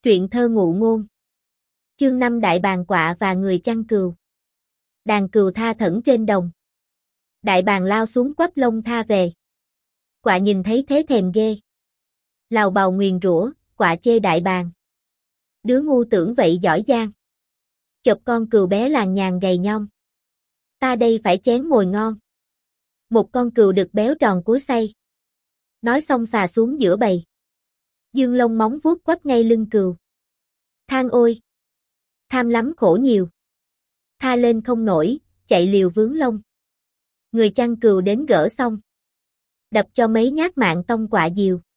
Truyện thơ ngụ ngôn. Chương 5 Đại bàng quạ và người chăn cừu. Đàn cừu tha thẩn trên đồng. Đại bàng lao xuống quắp lông tha về. Quạ nhìn thấy thế thèm ghê. Lào bào nguyền rủa, quạ chê đại bàng. Đứa ngu tưởng vậy giỏi giang. Chộp con cừu bé làng nhàng gầy nhom. Ta đây phải chén mồi ngon. Một con cừu đực béo tròn cúi xay. Nói xong xà xuống giữa bầy. Dương lông móng vuốt quắp ngay lưng cừu. Than ôi! Tham lắm khổ nhiều. Tha lên không nổi, chạy liều vướng lông. Người chăn cừu đến gỡ xong. Đập cho mấy nhát mạng tông quạ diều.